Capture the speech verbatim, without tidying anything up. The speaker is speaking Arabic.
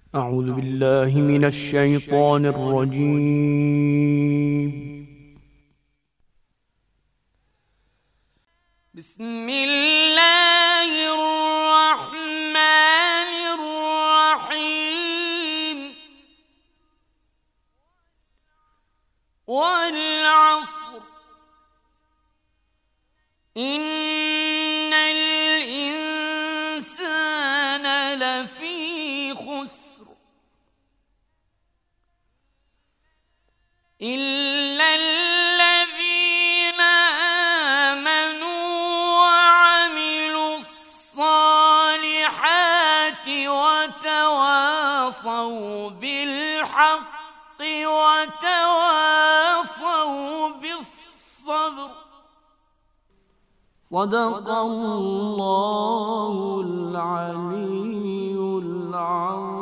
أعوذ بالله من الشيطان الرجيم. بسم الله الرحمن الرحيم. والعصر إن الإنسان لفي خسر إلا الذين آمنوا وعملوا الصالحات وتواصوا بالحق وتواصوا بالصبر. صدق الله العلي العظيم.